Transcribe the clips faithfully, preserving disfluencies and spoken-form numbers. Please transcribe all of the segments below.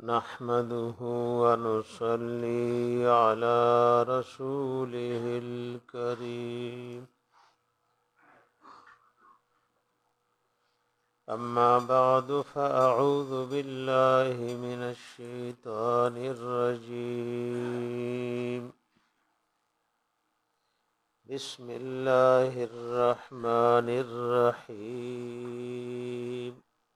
نحمده ونصلي على رسوله الكريم أما بعد فأعوذ بالله من الشيطان الرجيم بسم الله الرحمن الرحيم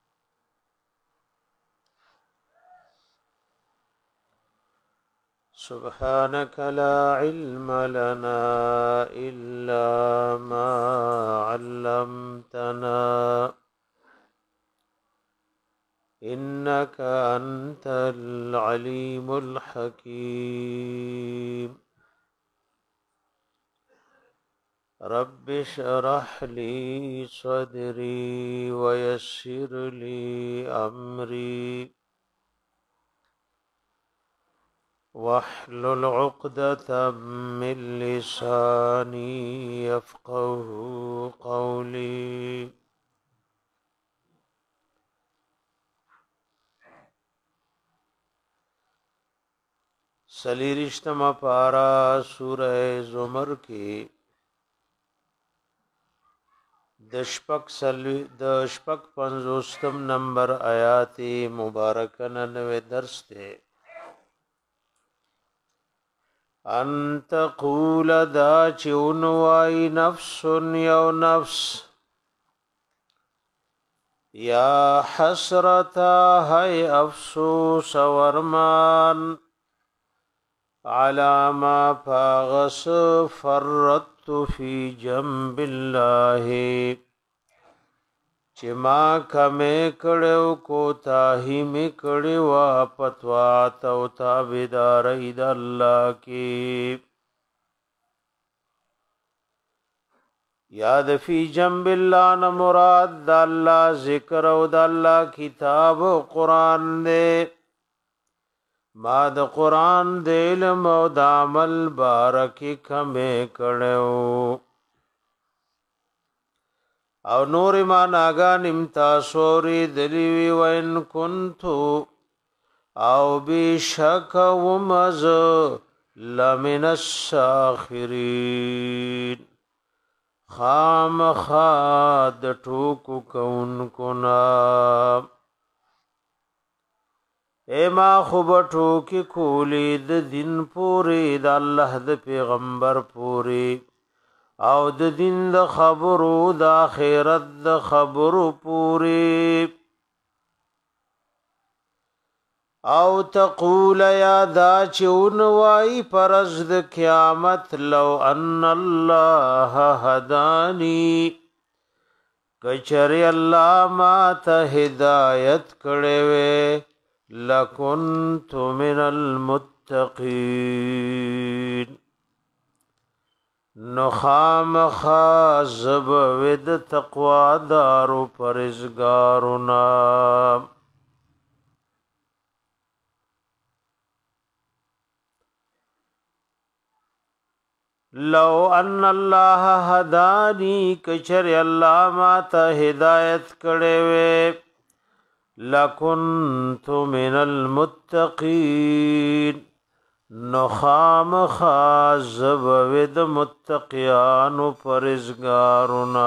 سبحانك لا علم لنا إلا ما علمتنا إنك أنت العليم الحكيم رب اشرح لي صدري ويسر لي أمري واحلل عقدة من لساني يفقه قولي سلیرشتما پارا سورہ زمر کی دشپک سلوی دشپک پنزوستم نمبر آیات مبارکن نوے درس تے ان تقول دا چون وائی نفس یو نفس یا حسرتا ہے افسوس ورمان على ما فاغس فرطت في جنب الله چما کمه کړو کو تاهی می کړو پتوا تو تابدار اید الله کی یاد فی جنب الله ن مراد د الله ذکر او د الله کتاب قران دے ما د قران د علم او د عمل بارکی کمه کړو او نور ما ناگا نمتا سوری دلیوی وین کنتو او بیشک ومز لمن الساخرین خام خاد ٹوکو کون کنا اے ما خوبٹو کی کولی د دین پوری د الله د پیغمبر پوری او د دین د خبرو د آخرت د خبرو پوری او تقول یا دا چون وائی پرز د قیامت لو ان الله هدانی کچری الله ما ته هدایت کړي وے لکنت من المتقین نخام خازب ود تقوی دارو پرزگارنا لو ان الله هدانی کچر الله ما ته هدایت کړي وے لکنت من المتقین نخام خازب ود متقیان پرزگارنا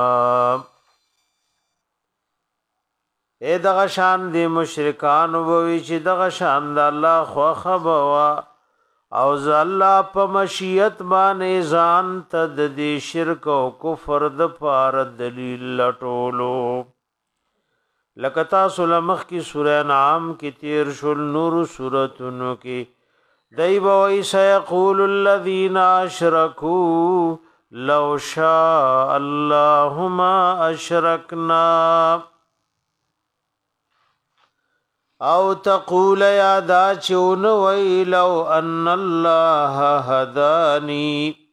اے دغه شان دی مشرکان ووی چې دغه شان د الله خو خبوا او ز الله په مشیت باندې ځان تد دی شرک او کفر د پار دلیل لټولو لکتا سلمخ کی سورہ انعام کی تیر شل نور سورتونو کی دیب ویسا یقول الذین اشرکو لو شاء اللہ ما اشرکنا او تقول یا دا چون وی لو ان اللہ ہدانی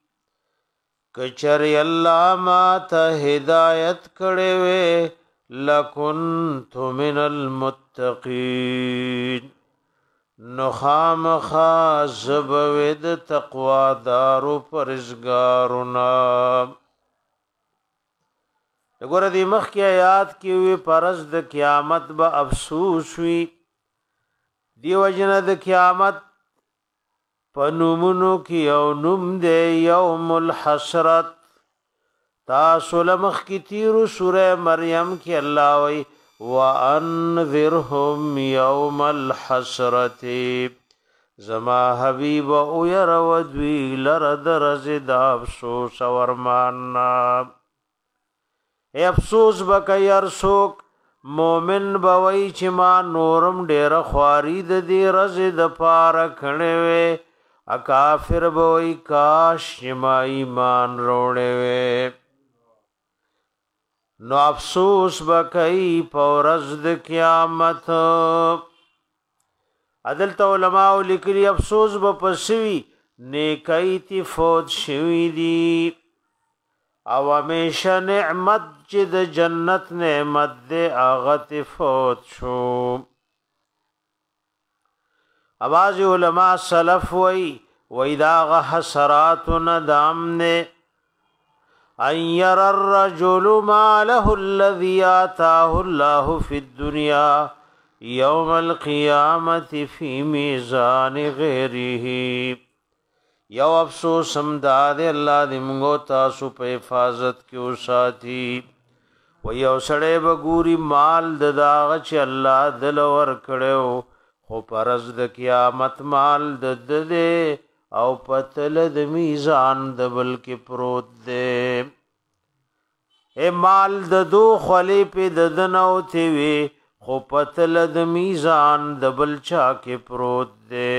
کچر اللہ ما تا ہدایت کڑے وے لکنت من المتقین نخام خازب ود تقوی دارو پرزگارنا دګور دی مخ کی آیات کی وی پرز د قیامت به افسوس وی دیو جن د قیامت پنومونو کی او نوم دے یوم الحسرت تاسو لمخ کی تیرو سورہ مریم کی اللہ وی وَأَنذِرْهُمْ يَوْمَ الْحَسْرَةِ زما حبیب او ير ودوی لرد رزد افسوس ورمانا اے افسوس بکی ارسوک مومن بوئی چی ما نورم دیر خواری د دی رزد پارا کھنے وے اکافر بوئی کاش ما ایمان روڑے وے نو افسوس بکئی پورز د قیامت عدل تو علماء لکلی افسوس بپسوی نیکی تی فوت شوی دی او همیشه نعمت چې د جنت نعمت دے آغت فوت شو اواز علماء سلف وی وی داغ حسرات ندام نے ان یر الرجل ما له الذي آتاه الله في الدنيا يوم القيامة في ميزان غيره یو افسوس سمداد اللہ دی منگو تاسو پہ حفاظت کیو ساتھی و یو سڑے بگوری مال دداغ چی اللہ دل ورکڑیو خو پرز د قیامت مال دد دے او پتل د میزان دبل کی پروت دے اے مال ددو خلی پی ددنو تیوی خو پتل د میزان دبل چا کی پروت دے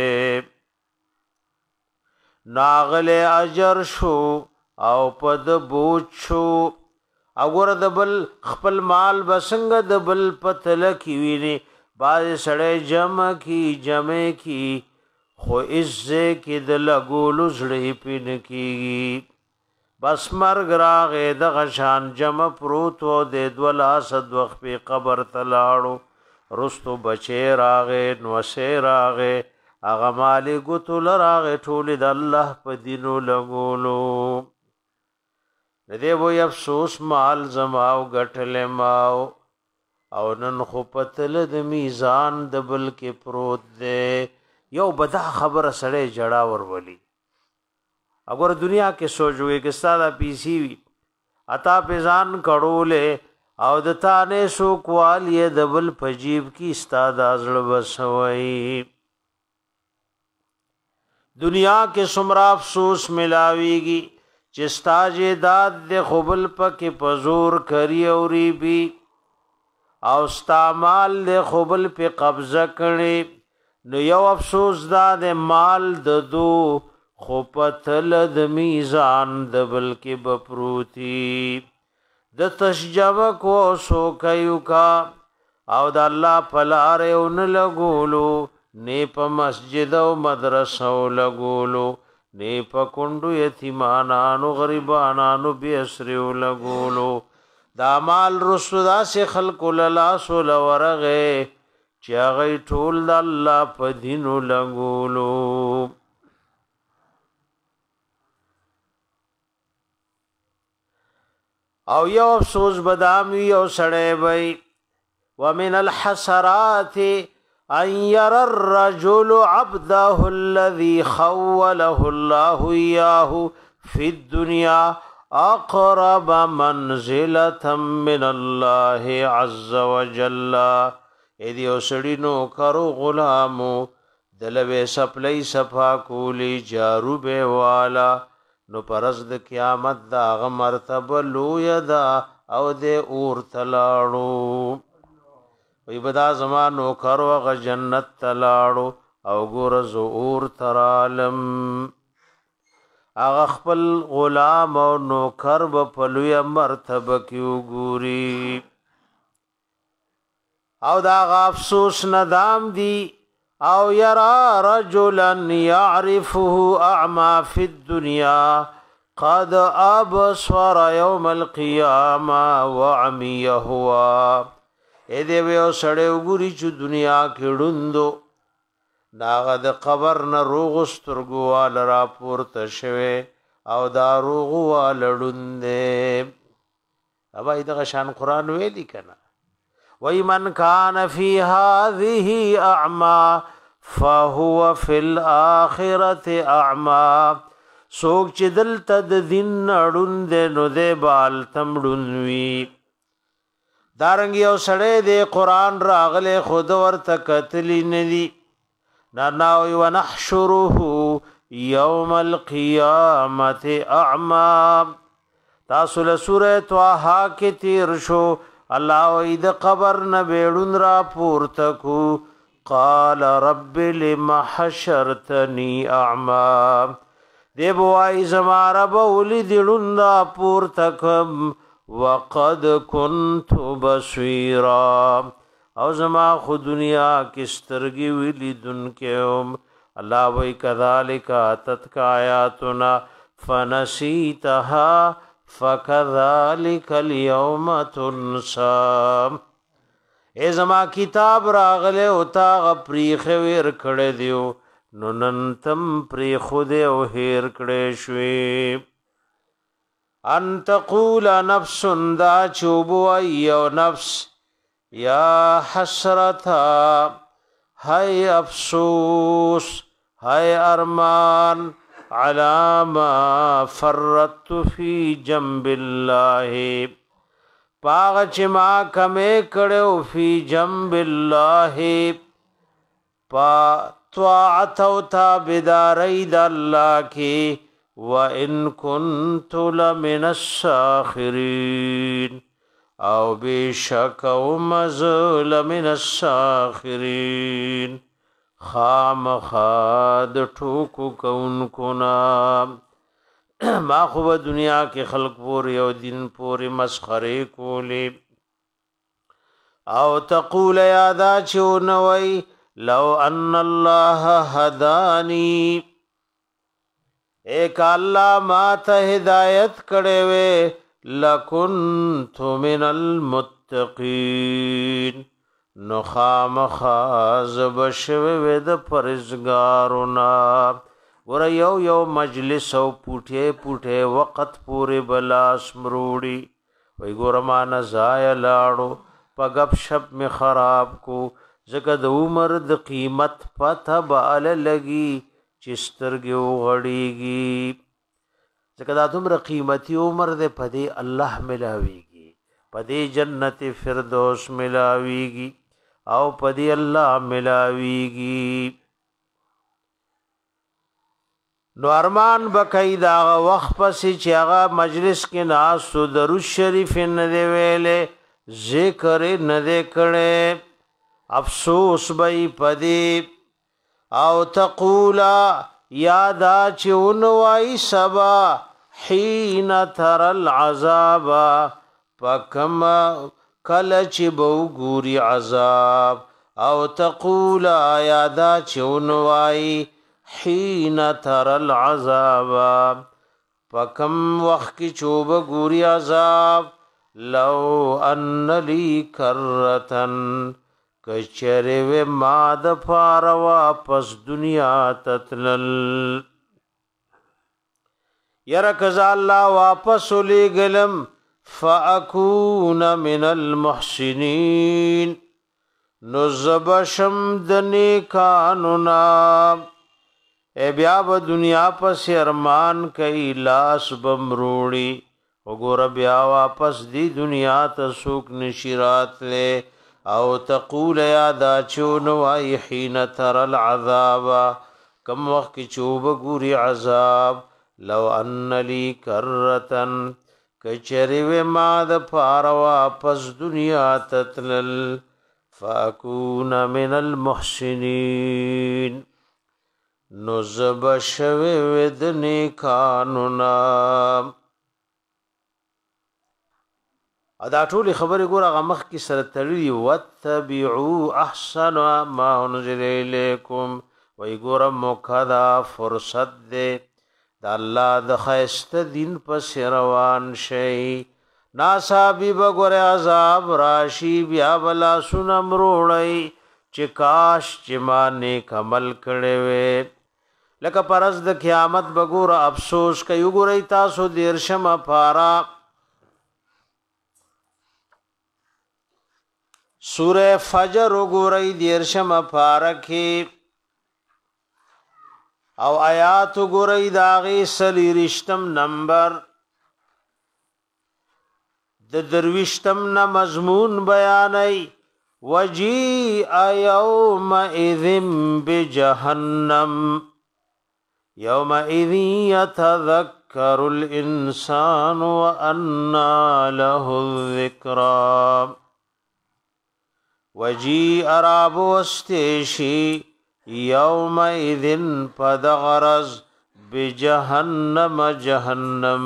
ناغل اجر شو او پد بوچ شو اگر دبل خپل مال بسنگ دبل پتل کی ویني باز سړی جمع کی جمع کی خو عزه کی دل ګولو زړی پین کی بس مرګ راغې د غشان جمع پروت و د دولا صد وخت په قبر تلاړو رستو بچی راغې نو سه راغې اغه مالی گتو لراغ ټولی د الله په دینو لګولو ندی وو افسوس مال زماو غټل ماو او نن خو پتل د میزان د بل کې پروت دی یو بدا خبر سړی جړا ورولي اگر دنیا کې سوچوي کې ساده پیسی وی اتا پیزان کړولې او د تانه سو کوال یې د بل پجیب کی استاد ازړ وسوي دنیا کے سمرا افسوس ملاویگی چستا جیداد دے خبل پک پزور کری اوری بی او استعمال دے خبل پہ قبضہ کرنے نو یو افسوس دا دے مال ددو خوپتل د میزان دبل کی بپروتی د تشجب کو سو کیو کا او د الله پلار اون لګولو نه په مسجد او مدرسو لګولو نه په کندو یتیمانانو غریبانانو بیسریو لګولو دا مال رسودا سے خلق للا سول ورغه چا غي ټول د الله په دینو لګولو او یو افسوس بدام یو سړی وای ومن الحسرات ان ير الرجل عبده الذي خوله الله اياه في الدنيا اقرب منزله من الله عز وجل اې دیو سړی نو کرو غلامو دلوي سپلای صفا کولی جارو به والا نو پرز د قیامت دا غ مرتبه لو یدا او د اور تلاړو وی بدا زمانو کرو غ جنت تلاړو او ګور زور ترالم اغه خپل غلام او نوکر په پلوی مرتبه کیو ګوري او دا غ افسوس ندام دی او يرى رجلا يعرفه اعمى في الدنيا قد ابصر يوم القيامه وعمي هو اې دې یو سړی وګوري چې دنیا کې ډوندو داغه د قبر نه روغ سترګو وال را پورته شوه او دا روغ وال ډوندې ابا دغه شان قران ویلي کنه وَمَنْ كَانَ فِي هَذِهِ أَعْمَى فهو فی الاخرت اعما سوک چې دلته د دین اړوند دی نو دی بال تمړون وي. دارنګ یو سړی د قرآن راغلی خود ورته کتلی ندي ناناوی ونحشره یوم القیامت اعما. تاسو له سوره طه کې تیر شو الله وی د قبر نه بیړون را پورته کو قال رب لم حشرتنی اعما. دی بوای زما رب ولې دړون را پورته کم وقد كنت بصيرا او زما خو دنیا کې سترګې ویلې دونکم. الله وی کذالک اتتک آیاتنا فنسیتها فکذالک اليوم تنسى. ای زما کتاب راغله او تا غپریخ ور کړه دیو نو نن تم پری خود او هیر کړه شوي. ان تقول نفس دا چوبو ایو نفس یا حسرتا ہے افسوس ہے ارمان علی ما فرطت فی جنب اللہ پاغ چما کمے کڑو فی جنب اللہ پا طاعت و تابداری دا اللہ کی وَإِن كُنْتُ لَمِنَ السَّاخِرِينَ او بشک او مزل من الساخرین خام خاد ٹھوکو کون کنا. ما خوب دنیا کے خلق پوری او دن پوری مسخرے کولی او تقول یادا چونوئی لو ان اللہ ہدانی ایک اللہ ما تا ہدایت کڑے وے لکنت من المتقین نخام خاز بشوی وید پرزگارونا. ورہ یو یو مجلس او پوٹے پوٹے وقت پورے بلاس مروڑی وی گورمان زائے لاڑو پا گپ شپ میں خراب کو زکد عمر د قیمت پتہ بال لگی چسترگیو غڑیگی زکدا تمر قیمتی عمر دے پدے اللہ ملاویگی پدے جنت فردوس ملاویگی او پدے اللہ ملاویگی. نو ارمان بکئی دا وقت پسی چیغا مجلس کے ناسو درود شریف ندے ویلے ذکر ندے کڑے افسوس بئی پدے او تقولا یادا چونوائی سبا حین تر العذاب پکم کلچ بو گوری عذاب او تقولا یادا چونوائی حین تر العذاب پکم وقت کی چوب گوری عذاب لو ان لی کرتن کچره و ما د پار واپس دنیا تتلل یرا کزا اللہ واپس لی گلم فاکون من المحسنین نزبشم دنی کانونا. اے بیا با دنیا پس ارمان کئی لاس بمروڑی وگور بیا واپس دی دنیا تسوک نشیرات لے او تقول یادا چونوائی حین تر العذاب کم وقت چوب گوری عذاب لو ان لی کرتن کچریو ما د پار واپس دنیا تتلل فاکون من المحسنین نزب شوی ودنی کانونا. ادا ټول خبرې ګور هغه مخ کې سره تړلي وتبعوا احسن ما انزل الیکم وی ګور مقدا فرصت دې د الله د خیسته دین پس روان شي ناصابی بګور عذاب راشي بیا بلا سنم روړی چې کاش چې ما نیک عمل کړي وې لکه پرز د قیامت بګور افسوس کوي ګورئ تاسو دیرشم پارا سورہ فجر گورئی دیرشم پارکی او آیات ګورئ داغي سلیریشتم نمبر د درویشتم نه مضمون بیانای وجیء یومئذ بجهنم یومئذ یتذکر الانسان وانى له الذکرى وجیء راب واستیشی یومئذ پدغرز بجهنم جهنم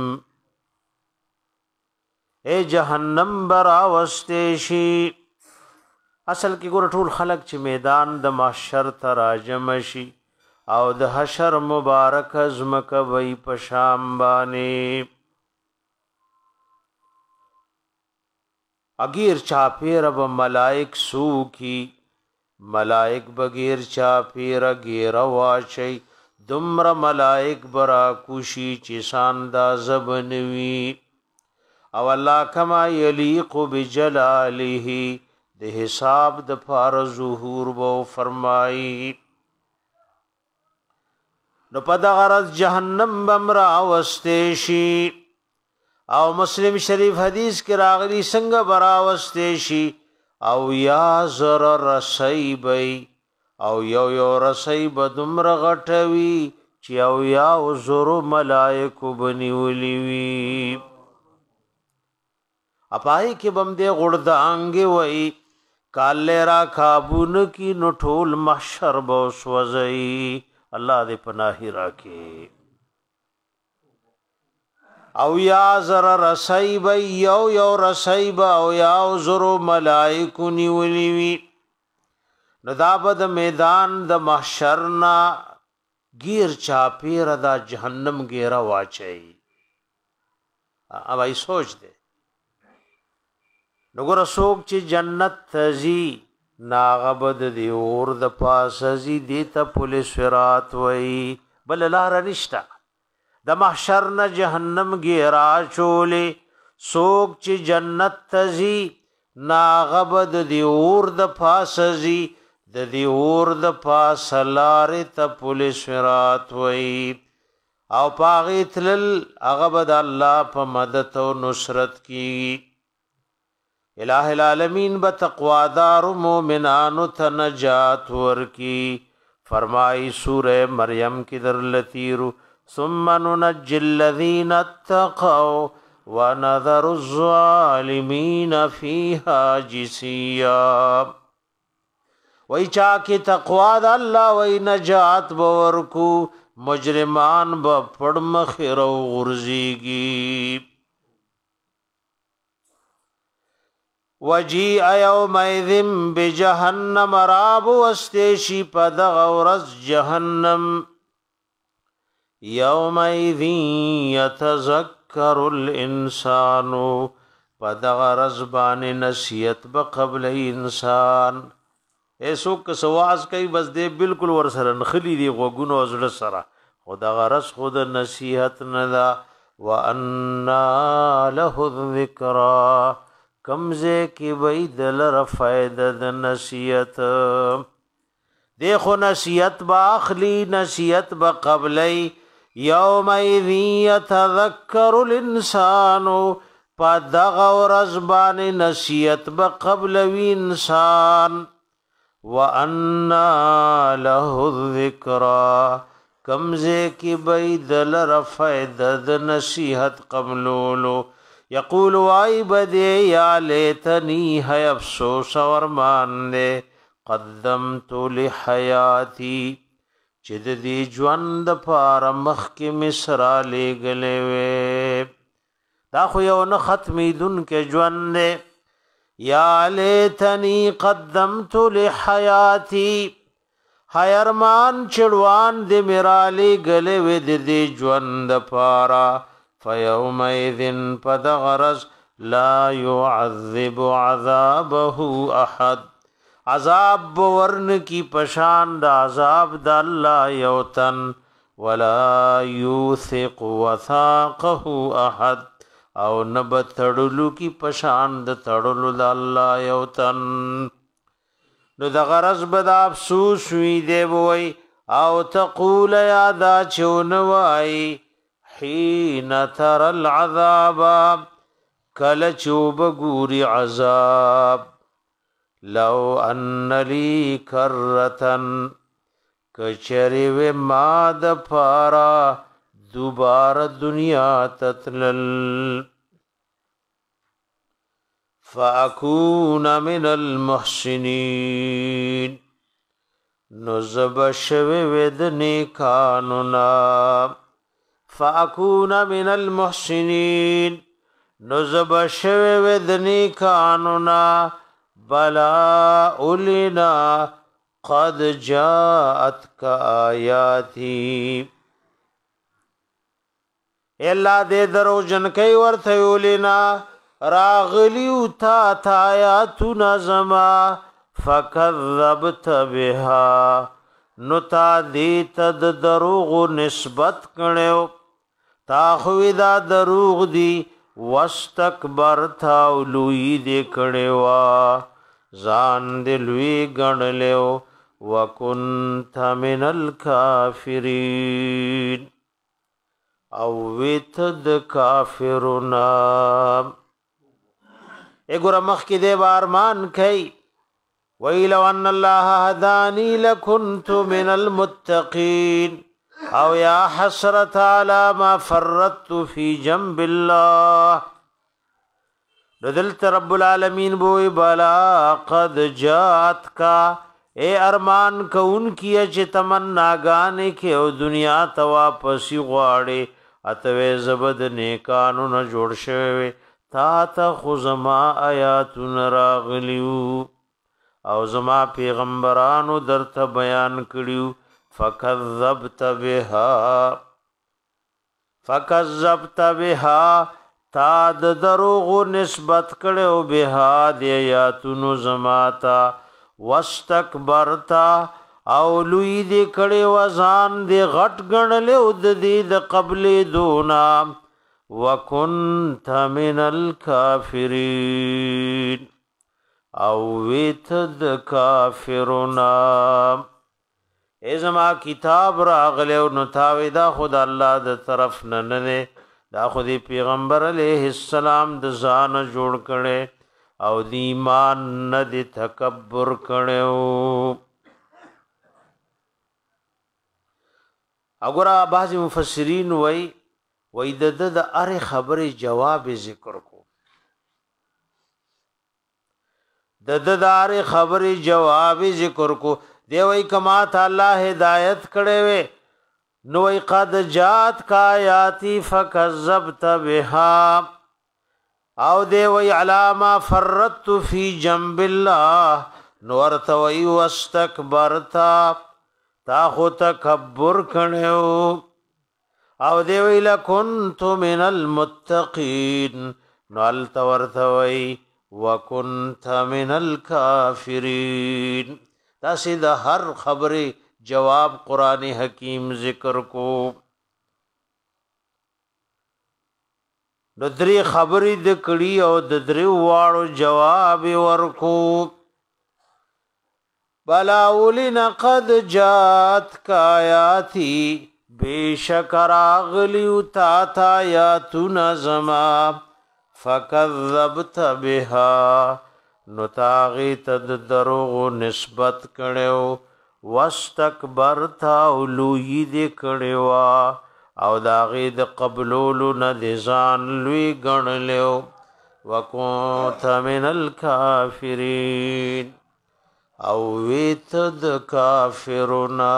اے جهنم براوستیشی اصل کې ګور ټول خلق چې میدان د محشر ته راجم شي او د حشر مبارک ازمک وی پشام باندې اگیر چاپیر اب ملائک سو کی ملائک بغیر چاپیر غیر واچي دمر ملائک برا کوشي چې سانداز بنوي او الله کما یلیق بجلاله د حساب د فار ظهور وو فرمای نو پدغرض جهنم بمرا واستشی او مسلم شریف حدیث کې راغلی څنګه برا واستشی او یا زر رسیبی او یو یو رسیب دمر غټوي چې او یا زر ملائکه بنیولی وی اپای کې بم دې غړدانګي وای کاله را کابون کی نټول محشر بو سوځي الله دې پناهي راکې او یا زر رسیب یو یو رسیب او یا زر ملائکه نیولی وی ندابد میدان د محشرنا گیر چاپیر دا جهنم گیرا واچي اب ای سوچ دے نګور سوک چې جنت تزي ناغبد دی اور د پاس زی دیتا پولیس فرات وئی بل لار رشتہ د محشر نه جهنم گیرا چولې سوک چې جنت تزي ناغبد دی اور د پاس زی د دی اور د پاس لار ته پولیس فرات وئی او پاغی تلل اغبد الله په مدد او نصرت کی الہ العالمین بتقوادار مومنان تنجات ورکی فرمائی سورہ مریم کی در لتیرو ثم ننجی الذین اتقوا ونذر الظالمین فیہا جسیا وی چاکی تقواد اللہ وی نجات بورکو مجرمان با پڑم خیرو غرزیگی وجیء یومئذ بجهنم راب واستشی پدغ ورز جهنم یومئذ یتذکر الانسان پدغ رزبان نسیت بقبل انسان ایسو کسواز کئی بس دے بالکل ورسر نخلی دی غوگونو ازل سرا خدا غرس خود نسیحت ندا وَأَنَّا لَهُ الذِّكْرَى کمزے کی بئی دلر فائدہ نصیحت دیکھو نصیحت با اخلی نصیحت با قبلی یومئذ یتذکر الانسان پا دغا و رزبان نصیحت با قبلوی انسان وَأَنَّا لَهُ الذِّكْرَى کمزے کی بئی دلر فائدہ نصیحت قبلولو یقول آئی بدے یا لیتنی ہے افسوس ورمان دے قدمت لحیاتی چد دی جوند پار مخ کی مصرا لے گلے وے دا خو یو نه ختمی دن کے جوند دے یا لیتنی قدمت لحیاتی حیرمان چڑوان دے میرا لے گلے وے دے دی جوند پارا فَيَوْمَئِذٍ پدغرز لا يعذب عذابه احد عذاب بورن کی پشاند عذاب دا اللہ یوتن ولا یوثق وثاقه احد او نبت تڑلو کی پشاند تڑلو دا اللہ یوتن نو دا غرز بدا افسوس وی دے بوئی او تقول یا دا چونوائی حین تر العذاب کل چوب گوری عذاب لو ان لی کرتن کچری و ماد پارا دوبار دنیا تتلل فاکون من المحسنین نزب شوی ود نیکانونا فاکون من المحسنین نزب شوی ود نیکانونا بلا اولینا قد جاءتک آیاتی اللہ دے درو جنکی ورثیولینا راغلیو تا تایاتو نظما فکذبت بها نتا دیت دروغ نسبت کنیو تا خوی دا دروغ دی واستکبرتا لوی دی کنیوا زان دلوی گنلیو وکنت من الکافرین او ویتد کافرنا اگو رمخ کی دے بارمان کئی ویلو ان اللہ ہدانی لکنت من المتقین او یا حسرت علی ما فرطت فی جنب اللہ ردلت رب العالمین بوئی بلا قد جات کا اے ارمان کو ان کی اچ تمنا گانے کے او دنیا تواپسی غواڑے اتوے زبد نیکانو نا جوڑ شوے تا تا خزما آیاتون راغلیو او زما پیغمبرانو در تا بیان کریو فکذبت بها فکذبت بها تا د دروغو نسبت کړو بها د آیاتونو زماتا واستکبرتا او لوی دې کړي وزان دې غټ ګڼلې او د دې د قبل دونا وکنت من الکافرین او ویت د کافرنا ازما کتاب راغله او نتاوی دا خود الله د طرف نه نه دا خودی پیغمبر علیہ السلام د ځان جوړ کړي او د ایمان نه د تکبر کړو اګورا بعض مفسرین وای وای د د اره خبره جواب ذکر کو د د اره خبره جواب ذکر کو دی وای کما تعالی ہدایت کړي وي نو قد جات کا یاتی فکذبت بها او دی وی علامہ فرطت فی جنب اللہ نورت وی واستکبرتا تا خو تکبر کنیو او دی وی لکنت من المتقین نوالت ورت وی وکنت من الکافرین تا سیدہ ہر خبری جواب قرآن حکیم ذکر کو ددری خبری د کړي او د درې واړو جواب ورکو بلا ولنا قد جات کایاتی بیشکر اغلیو تا تا یاتون زما فکذبت بها نتاغی تد دروغ نسبت کړو واستکبرت اولوی دې کړوا او داغی د قبلولو نه د ځان لوی ګڼلیو وکنت من الکافرین او ویت د کافرنا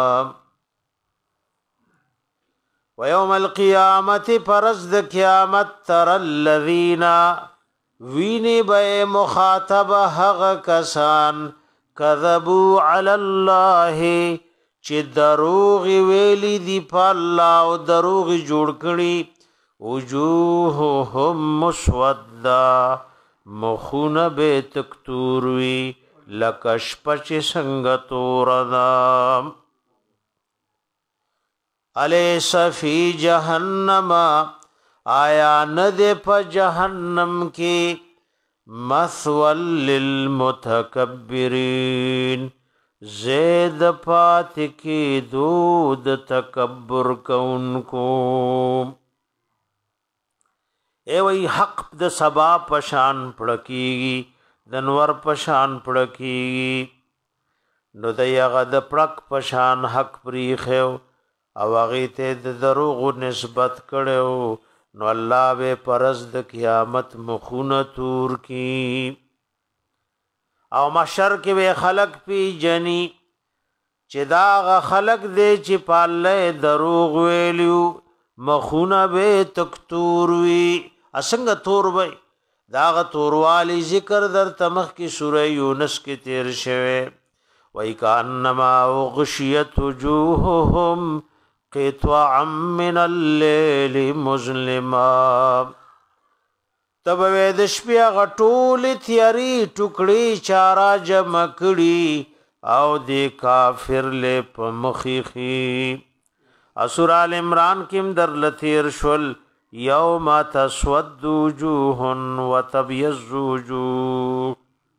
ویوم القیامت پرز د قیامت تر الذین ویني به مخاطب هغ کسان کذبوا علی الله چې دروغ ویلی دی په الله او دروغ جوړ کړي وجوههم مسودا مخونه به تکتور وی لکش پچ څنګه توردا الیس فی جهنم آیا ند په جهنم کې مثول للمتکبرین زید پات کی دود تکبر کونکو اے وی حق د سبا پشان پړکیږي دنور پشان پړکیږي نو دغه د پړک پشان حق پریخو او هغه ته د دروغ نسبت کړو نو الله به پرز د قیامت مخونه تور کی او محشر کې به خلق پی جنی چې دا غ خلق دې چې پاله دروغ ویلو مخونه به تکتور وی اسنګ تور وی دا غ توروالی ذکر در تمخ کی سوره یونس کې تیر شوه وای کانما غشیت وجوههم قطعا من الليل مظلما تب وې د شپې غټول تیاری ټوکړي چارا جمع کړي او د کافر له پمخيخي اسور ال عمران کیم در لثیر شول یوم تسود وجوه وتبيض وجوه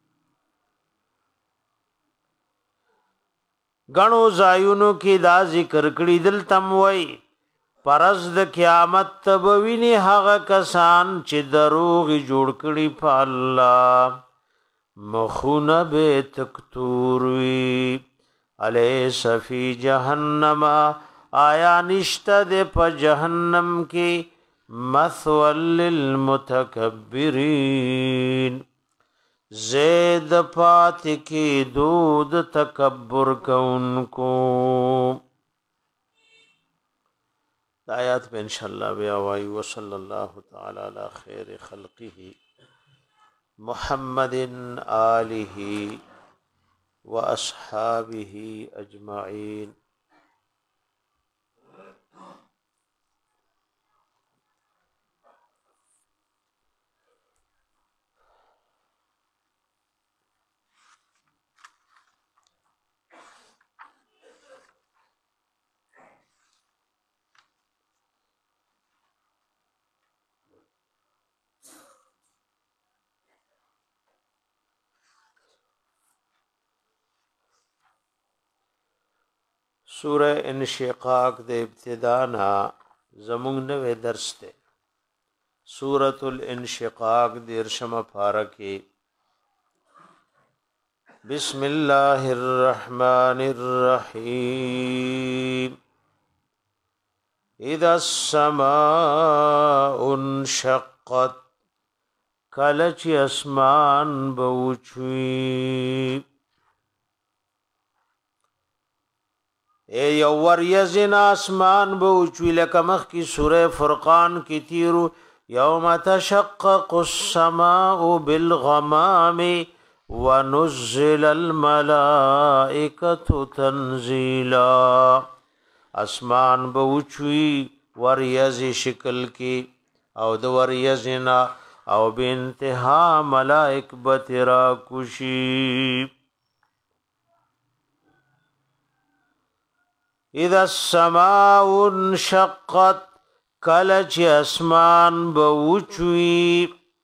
غنو زایونو کې دا ذکر کړي دل تم وای پرز د قیامت تبوینه هغه کسان چې دروغ جوړ کړي په الله مخونه به تکتور وی الیس فی جهنم آیا نشته د په جهنم کې مثوى للمتکبرین زید پات کی دود تکبر کونکو آیات میں انشاءاللہ بیاوائی وصلی اللہ تعالی علی خیر خلقه محمد آلہ و اصحابہ اجمعین سورہ انشقاق دے ابتدانا زمونگ نوے درس دے سورة الانشقاق دیر شما پارکی بسم اللہ الرحمن الرحیم اذا السماء انشقت کلچ اسمان بوچوی اے یور یزن آسمان بوچوی لکمخ کی سورہ فرقان کی تیرو یوم تشقق السماء بالغمام ونزل الملائکة تنزیلا اسمان بوچوی وریز شکل کی او دو وریزنا او بانتہا ملائک بترا کشی اذا السماء انشقت کلچ اسمان بوچوی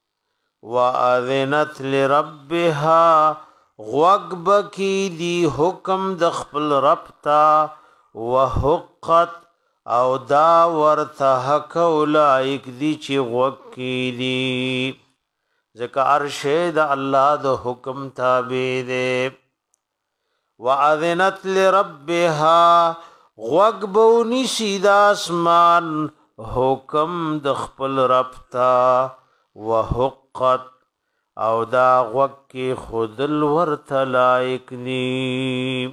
وآذنت لربها غوغب کی دی حکم دخپل ربتا وحقت او دا ورته حق اولائک دی چی غوغ کی دی ذکر شید اللہ دا حکم تابع دے وَأَذِنَتْ لِرَبِّهَا غوغبونی سیدا اسمان حکم دخپل ربتا وحقت او دا غوغ کی خودل ورت لائق نی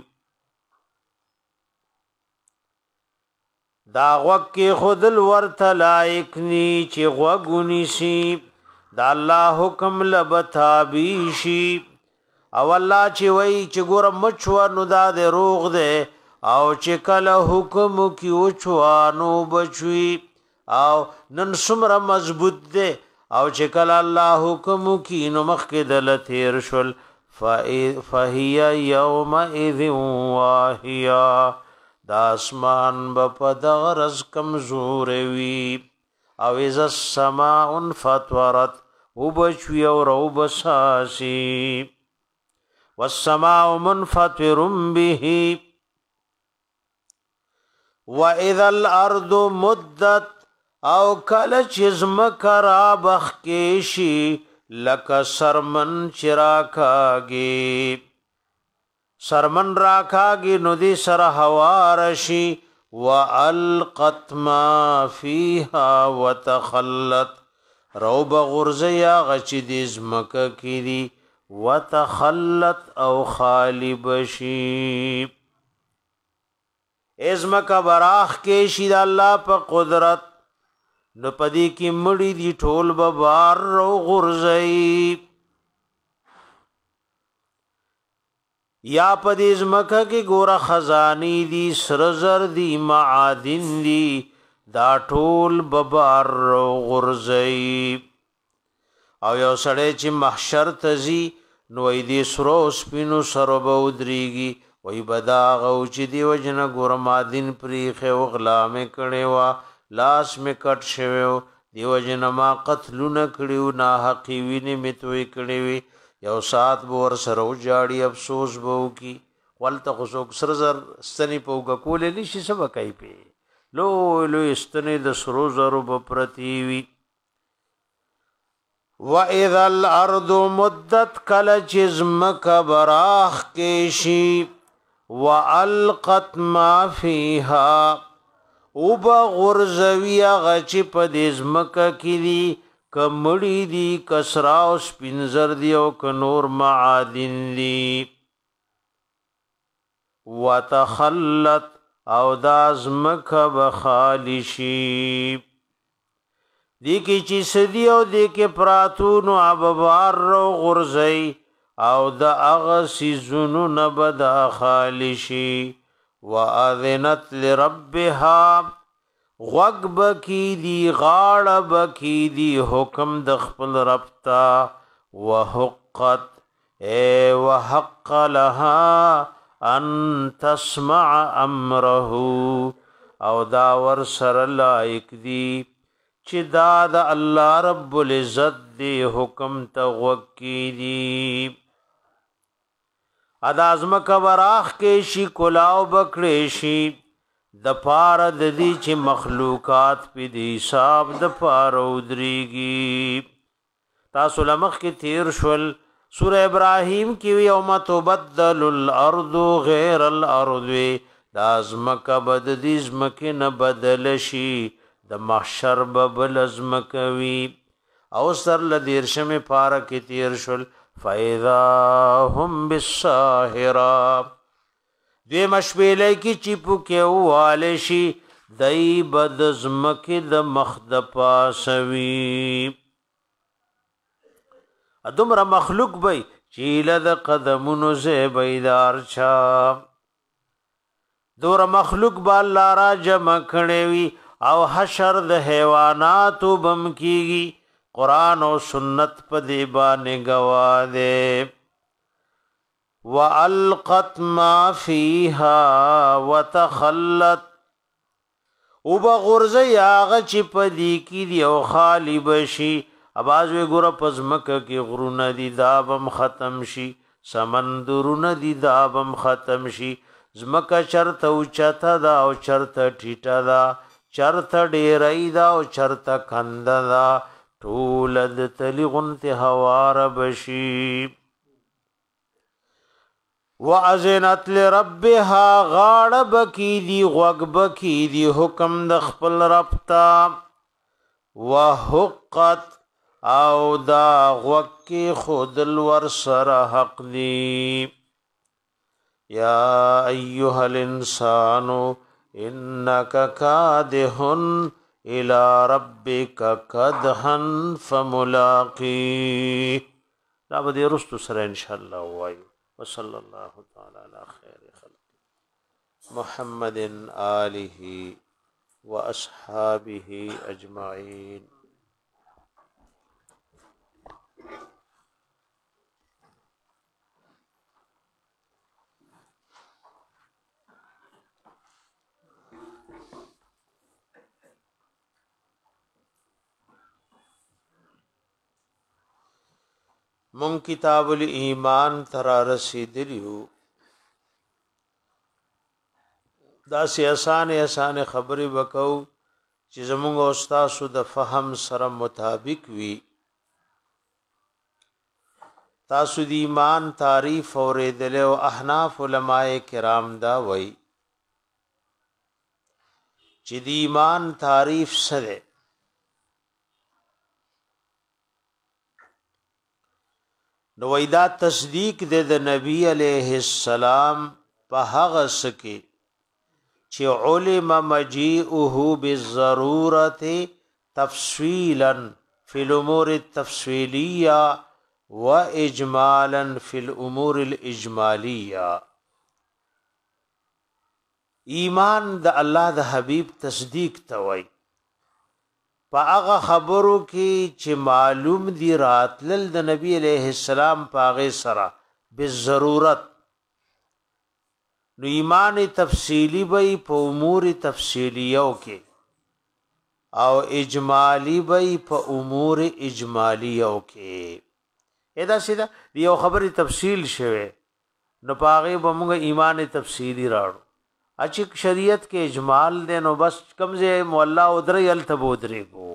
دا غوغ کی خودل ورت لائق نی چی غوغونی سی دا اللہ حکم لبتابیشی او الله چې وای چې ګور مچو نو دا د روغ ده او چې کله حکم کی او چوانو بچوي او نن سمره مضبوط ده او چې کله الله حکم کی نو مخ کې دل تیر شل فهي يومئذ واهيا دا اسمان بپد غرز کمزور وی او اذا السماء انفطرت وبچوي او رو بساسي والسماء منفطر به واذا الارض مدت او کله چې زمکه را بخکېشي لکه سرمن چې راکاږي سرمن راکاږي نو دې سره هوا رشي والقت ما فيها وتخلت روب غرزیا غچ دې زمکه کړي وتخلت او خالی بشي ازمکه براخ کې شي د الله په قدرت نو پدې کې مړی دی ټول به بار رو غرزي یا پدې ازمکه کې ګوره خزانی دی سرزر دی معادن دی دا ټول به بار رو غرزي او یو سړی چې محشر تزي نو دې سرو سپینو سره به ودرېږي وی بداغ او چې دی وجن ګورمادین پریخه او غلامه کړي وا لاس می کټ شوو دی وجن ما قتلونه کړیو نا حقی ویني متوي کړي وی یو سات بور سره جاړي افسوس بو کی ولته خو سر زر ستنی پوګه کول نشي سبا کوي په لو لو استنی د سرو زرو بپرتی وی واذا الارض مدت کل جزمک براخ کیشی والقت ما فيها وب غرزویا غچ په دزمک کلی کمړی دی کسرا او سپینزر دی او ک نور معادن دی وتخلت او دازمک بخالشی دی کی چی سدی او دی کی پراتونو عببار رو غرزی او د اغسی زنو نبدا خالشی واذنت لربها غوغ بکی دی غاړ بکی دی حکم د خپل رب تا وحقت اے وحق لها ان تسمع امره او دا ور سر لایک دی چې دا د الله رب العزت دی حکم ته وکی دی ادازم کبراخ کې شي کلاو بکړې شي د پار د دې چې مخلوقات په دې حساب د پار ودريږي تاسو لمخ کې تیر شول سوره ابراهيم کې یوم تبدل الارض غیر الارض لازم کبد دې زمکه نه بدل شي د محشر ببل ازمکوي او سر لدیرشم پار کې تیر شل فاذا هم بالساهرا دوی مشبیله کی چپو کې والشي دای بد زمکه د مخد پاسوي ادمر مخلوق بی چیل د قدمونو زیبیدار چا دور مخلوق با اللہ را جمع کھڑیوی او حشر د حیواناتو بم کیگی قرآن و سنت پا دیبانی گوا دے وَأَلْقَتْ مَا فِيهَا وَتَخَلَّتْ او با غرزی آغا چی پا دی کی دی او خالی بشی ابازوی گورا پزمکا کی غرون دی دابم ختم شی سمندرون دی دابم ختم شی زمکا چرت اوچتا دا او چرت ٹھیٹا دا چرت ڈیرائی دا او چرت کند دا طولد تلی غنت حوار بشی وَأَذِنَتْ لِرَبِّهَا غَاړه بکی دی غوږ بکی دی حکم د خپل رب ته وحقت او دا غوږ کې خودل ور سره حق دی یا ایها الانسان انک کادح الى ربک کدحا فملاقی دا به رستو سره ان شاء الله وایو وصلى الله تعالى على خير خلق محمد آله وأصحابه أجمعين مون کتاب الایمان ترا رسیدلیو دا سی آسان آسان خبرې وکاو چې زموږ او تاسو د فهم سره مطابق وي تاسو د ایمان تعریف اوریدل او احناف علماء کرام دا وای چې د ایمان تعریف سره نو وېدا تصدیق د نبی علیه السلام په هغه سکه چې علم مجيئه بالضروره تفصيلا في الامور التفصيليه واجمالا في الامور الاجماليه ایمان د الله د حبیب تصدیق توي په هغه خبرو کې چې معلوم دي راتلل د نبی علیہ السلام پاغه سره بالضرورت نو ایمان تفصیلی وي په امور تفصیلیو کې او اجمالی وي په امور اجمالیو کې ادا سیدا یو خبري تفصیل شوه نو پاغه به موږ ایمان تفصیلی راړو اچک شریعت کې اجمال دے نو بس کمزه مولا ادری التبودری کو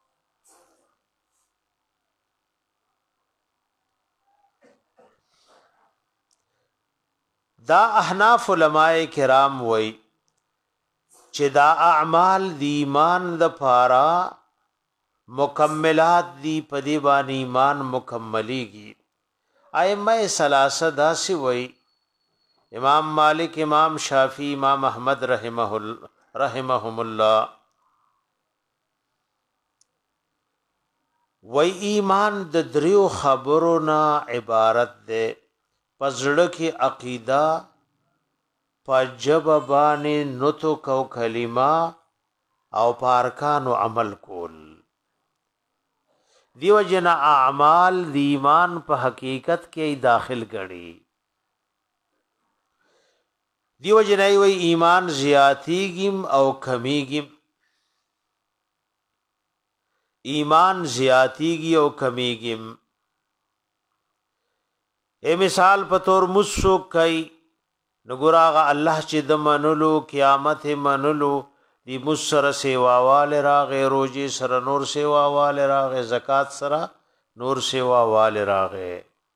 دا احناف علماء کرام وای چې دا اعمال دی ایمان د پارا مکملات دی پدی باندې ایمان مکملیږي ائمه ثلاثه دا سی وای امام مالک امام شافعی امام احمد رحمه رحمهم الله وای ایمان د دریو خبرونه عبارت ده پزړه کې عقیده پجب باندې نطق او کلمه او پارکان او عمل کول دیو جنا اعمال دی ایمان په حقیقت کې داخل کړي دیو جنای وی ایمان زیاتیگیم او کمیگیم ایمان زیاتیگی او کمیگیم اے مثال پتور مسو کئی نگراغا اللہ چی دمنلو قیامت منلو دی مسر سیواوال راغے روجی سر نور سیواوال راغے زکاة سر نور سیواوال راغے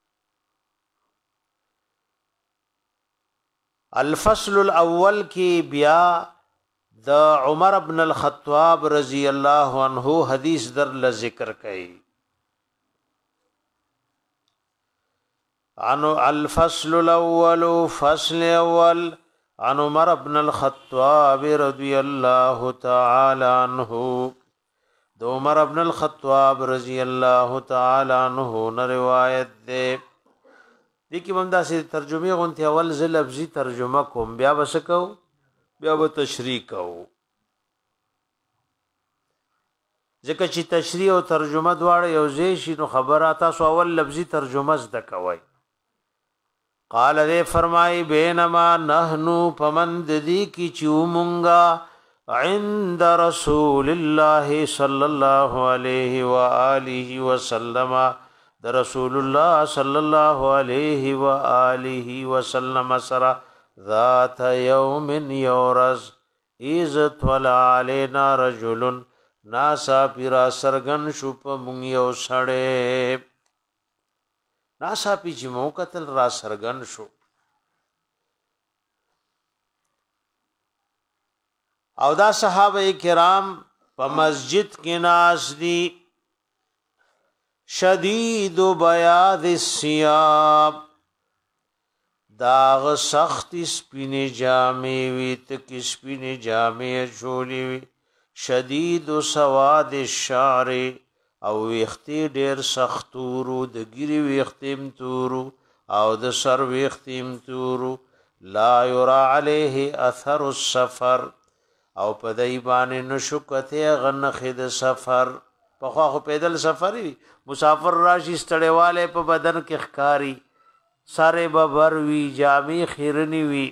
الفصل الاول کی بیا د عمر ابن الخطاب رضی اللہ عنہ حدیث در لذکر کئی عن الفصل الاول فصل اول عن عمر ابن الخطاب رضی اللہ تعالی عنہ دو عمر ابن الخطاب رضی اللہ تعالی عنہ نے روایت دے دیکی ممدا سے ترجمه غونتی اول ز لفظی ترجمه کوم بیا وسکو بیا به تشریح کو ځکه چې تشریح او ترجمه دواړه یو ځای شي نو خبره تاسو اول لفظی ترجمه زده کوی قال دې فرمای بینما نحنو پمند دی کی چومونگا عند رسول الله صلی الله علیه و آله وسلم د رسول الله صلی الله علیه و آله وسلم سرا ذات یوم یورز عزت ولا علینا رجل ناسا پیرا سرغن شپ مونږ یو سړی ناسا پی چې مو قتل را سرغن شو او دا صحابه کرام په مسجد کې ناس دي شدید بیاض الثياب داغ سخت سپینه جامې وی تک سپینه جامې چولی وی شدید سواد الشعر او ویختی ډیر سختورو د ګری ویختیم تورو او د سر ویختیم تورو لا یرا علیه اثر السفر او په دای باندې نشکته غنخه د سفر په خو پیدل سفر مسافر راشي ستړیواله په بدن کې ښکاری ساره ببر وی جامع خیرنی وی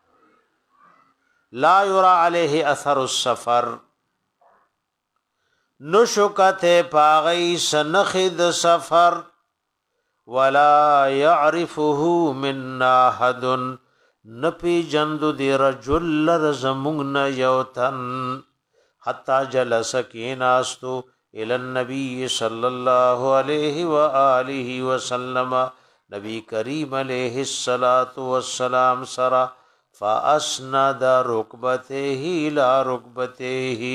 لا یرا علیه اثر السفر نشکت پاغی سنخد سفر ولا يعرفه من احد نپی جندو دی رجل لرزمون یوتن حتی جلس کیناستو الى النبی صلی اللہ علیہ وآلہ وسلم نبی کریم علیہ السلام سرا فاسند رکبته الى رکبته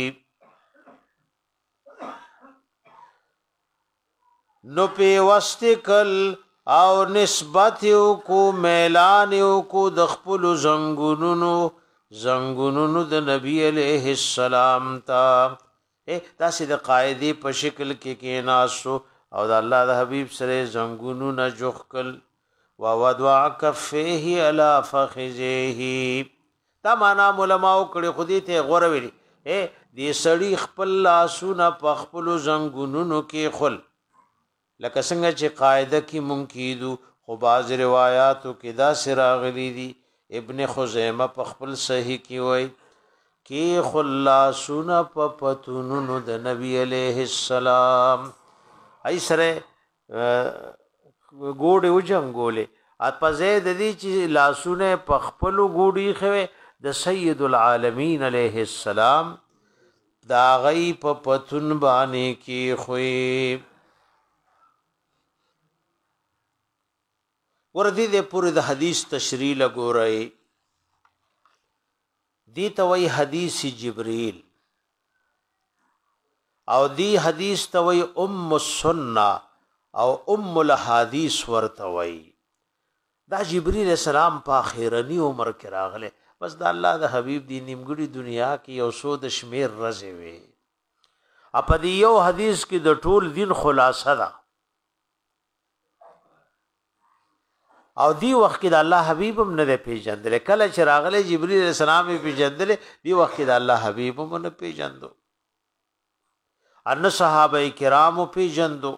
نو پی وستکل او نسبت یو کو میلان یو کو د خپل زنګونونو زنګونونو د نبی علیہ السلام تا اے تاسې د قاعده په شکل کې کې ناسو او د الله د حبیب سره زنګونو جوخکل و وضع کفه علی فخذه دا معنا علماء کړي خودي ته غوړه ویلي اے دې سړی خپل لاسونه په خپل زنګونو کې خل لکه څنګه چې قاعده کې منکیدو خو باز روایتو کې دا سراغلی دي ابن خزیمه په خپل صحیح کې وای کې خلاصون په پتونونو د نبی علیہ السلام ای سره ګوډه وجنګولې اپ زید دي چې لاسونه په خپل ګوډي خوي د سید العالمین علیہ السلام دا غي په پتون باندې کې خوې وردی دے پوری د حدیث تشریح لگو رہی دی توی حدیث جبریل او دی حدیث توی ام السنہ او ام الحدیث ورتوی دا جبریل السلام په اخیرنی عمر کې راغله بس دا الله د حبیب دی نیمګړي دنیا کې یو سو د شمیر رزه وي اپ دی یو حدیث کې د ټول دین خلاصه ده او دی وخت کې د الله حبیب هم نه پیژندل کله چې راغله جبرئیل السلام یې پیژندل دی وخت کې د الله حبیب هم نه پیژندو ان صحابه کرام پیژندو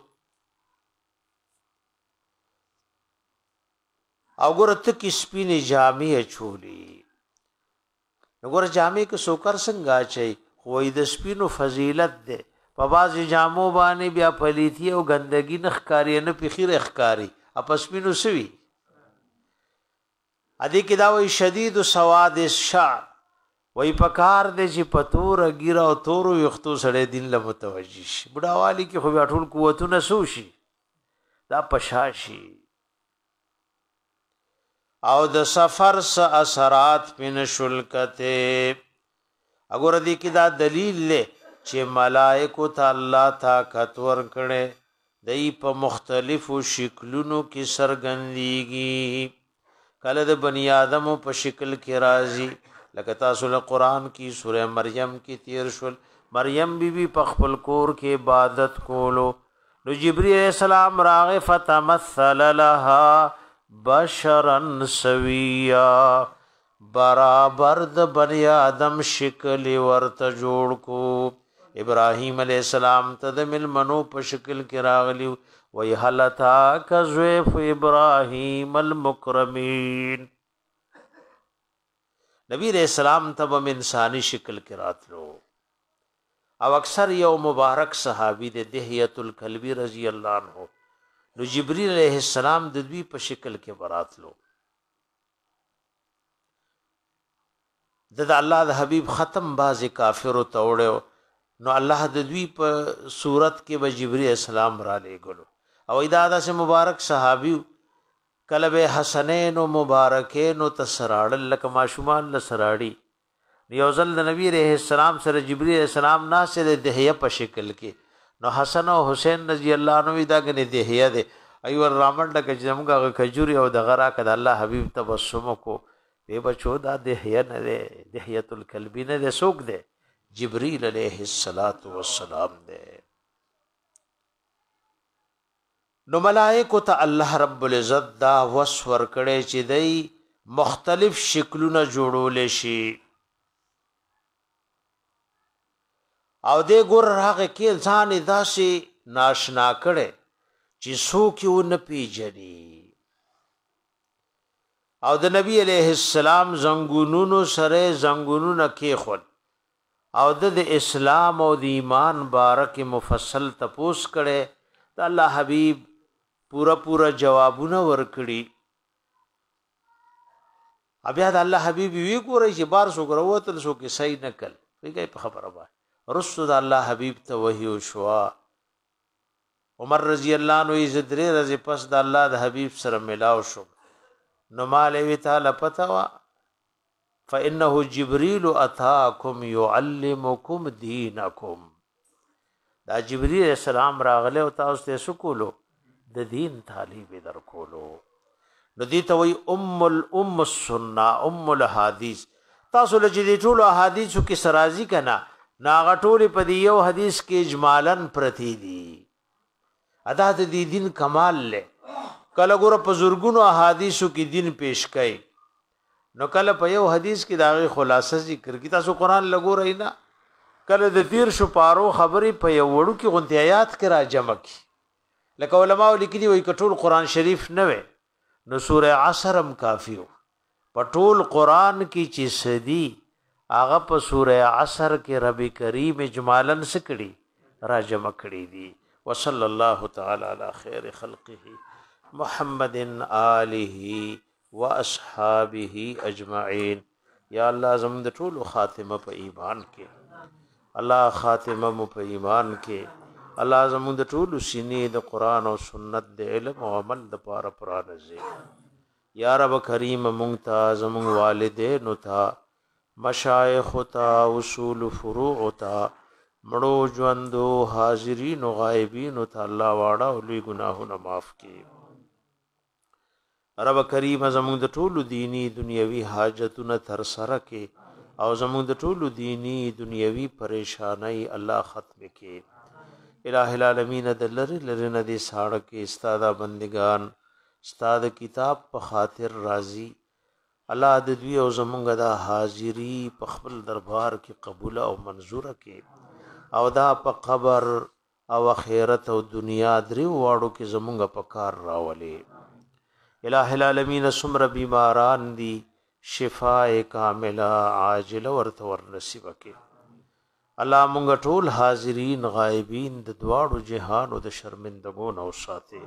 او ګورته کې سپینې جامې چولی وګوره جامې کې سوکر څنګه چي خوې د سپینو فضیلت ده په باز جامو باندې بیا پلیتی او ګندګي نخکاری نه پخیره اخکاری اپ سپینو سوي ادي کې دا وی شدید سواد الشعر وی پکار دې چې پتور ګیرا او تورو یختو سړې دین له متوجي شي بډاوالی کې خو ټول قوتونه سوشي دا پشاشي او د سفر س اثرات پن شلکته اگر دې کې دا دلیل له چې ملائکه ته الله طاقت ور کړي دای په مختلفو شکلونو کې سرګندېږي کله د بنی آدم په شکل کې راځي لکه تاسو له قران کې سوره مریم کې تیر شول مریم بی بی په خپل کور کې عبادت کولو نو جبرئیل السلام راغ فتمثل لها بشرا سویا برابر د بنی آدم شکل ورته جوړ کو ابراهیم علیہ السلام ته د ملمنو په شکل کې راغلی وی حلتا کذویف ابراهیم المکرمین نبی علیہ السلام تب هم انسانی شکل کې راتلو او اکثر یو مبارک صحابی د دحیۃ الکلبی رضی اللہ عنہ نو جبریل علیہ السلام د دوی په شکل کې براتلو د الله د حبیب ختم باز کافر توړو نو الله د دوی په صورت کې به جبرئیل السلام را لېګلو او ایدادا سے مبارک صحابی کلب حسنین و مبارکین و تسراړل لکه ماشومان لسراړي یوزل د نبی رحم السلام سره جبرئیل السلام ناصر دهیه په شکل کې نو حسن او حسین رضی الله عنه دا غنه دهیه ده ایو رامنډ کې زمګه کجوري او د غرا کده الله حبیب تبسم کو به بچو دا دهیه نه ده دهیۃ الکلبی نه ده سوق ده جبرئیل علیہ الصلات والسلام ده نو ملائکه ته الله رب العزت دا وسور کړي چې دای مختلف شکلونه جوړول شي او دې ګور راغه کې ځان داسې ناشنا کړي چې څوک یې ونه پیژني او د نبی علیہ السلام زنګونونو سره زنګونونه کې خود او د اسلام او د ایمان بارک مفصل تپوس کړي د الله حبیب پورا پورا جوابونه ورکړي. بیا د الله حبیب وی ګورې چې بار سو غروتل سو کې صحیح نکل ویګي په خبره وای رسول الله حبیب ته وحی او شوا. عمر رضی الله عنه عزت لري رضی پس د الله د حبیب سره ملاو شو نو مال وی تعالی پتا وا فانه جبريل اتاکم يعلمکم دینکم. دا جبريل السلام راغله او تاسو ته سکولو د دین تعلیم درکولو. نو دي ته وی ام الام السنه ام الحديث. تاسو له دې ټول احادیثو کې سرازي کنا ناغه ټول په دی یو حدیث کې اجمالاً پرتی دي. ادا د دې دین کمال له کله ګور په زورګونو احادیثو کې دین پیش کړي نو کله په یو حدیث کې داغه خلاصه ذکر کی. تاسو قران لګو رہی نه کله د تیر شو پارو خبرې په یو وړو کې غونتی آیات کې را جمع کی لکه علماء لیکلي وي کټول قران شریف نه وي نو سوره عصر هم کافیو پټول قران کې چې سدي هغه په سوره عصر کې رب کریم اجمالاً سکړي را جمع کړي دي. وصلی الله تعالی علی خیر خلقه محمد آله واصحابه اجمعین. یا الله زموږ د ټول خاتمه په ایمان کې الله خاتمه مو په ایمان کې الله زموږ د ټول سینې د قران او سنت د علم او عمل د پاره پرانځي. یا رب کریم مونږ ته زموږ والدین او ته مشایخ او ته اصول فروع او ته مړو ژوندو حاضرین او غایبین او ته الله واړه او لوی ګناهونه معاف کړي. رب کریم زموږ د ټول دینی دنیوي حاجتونه تر سره کې او زموږ د ټولو دینی دنیوي پریشانای الله ختم کړي. الہ العالمین د لری لری نه دي ساړه کې استاد بندگان استاد کتاب په خاطر راضي الله د دوی او زموږ د حاضری په خپل دربار کې قبول او منظور کړي او دا په قبر او آخرت او دنیا درې واړو کې زموږ په کار راولي. الہ العالمین سمر بیماران دي شفاء کامله عاجله ورته ور نصیب کړي. الله مونږ ټول حاضرین غایبین د دواړو جهان او د شرمندګو نو ساتي.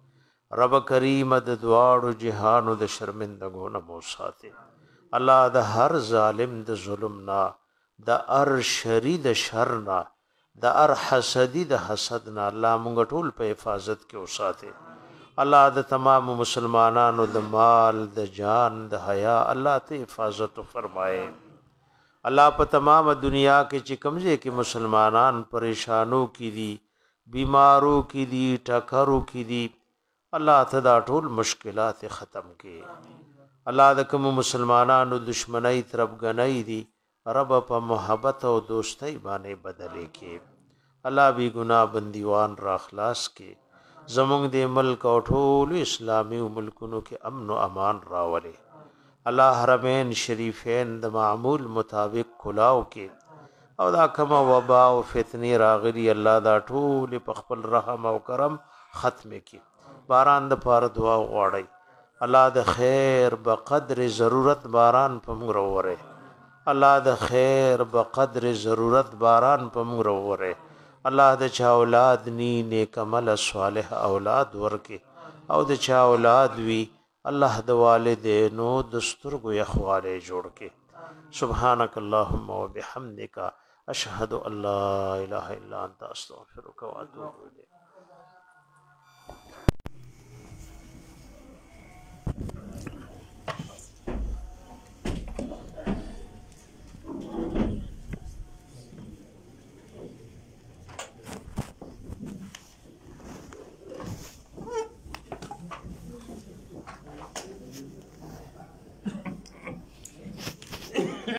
رب کریم د دواړو جهان او د شرمندګو نو ساتي. الله د هر ظالم د ظلم نا د ار شری د شر نا د ار حسدی د حسد نا الله مونږ ټول په حفاظت کې وساتي. الله د تمام مسلمانانو د مال د جان د حیا الله ته حفاظت فرمائے. الله په تمام دنیا کې چې کمزې کې مسلمانان پریشانو کې دي بیمارو کې دي ټکرو کې دي الله ته دا ټول مشکلات ختم کړي. الله د کوم مسلمانانو دشمنی طرف غنۍ دي رب په محبت او دوستۍ باندې بدلې کړي. الله بی ګناه بندیوان را خلاص کړي. زمونږ د ملک او ټول اسلامي ملکونو کې امن او امان راولي. الله حرمین شریفین د معمول مطابق کلاو کې او دا کما وبا او فتنی راغلي الله دا ټول په خپل رحم او کرم ختم کړي. باران د پاره دعا غواړي الله د خیر بقدر ضرورت باران په موږ وروره. الله د خیر بقدر ضرورت باران په موږ وروره. الله د چا اولاد نی نیک عمل صالح اولاد ورکه او د چا اولاد وی الله د والدینو د سترګو یخواله جوړ کې. سبحانك اللهم وبحمدك اشهد ان لا اله الا انت استغفرك واتوب اليك.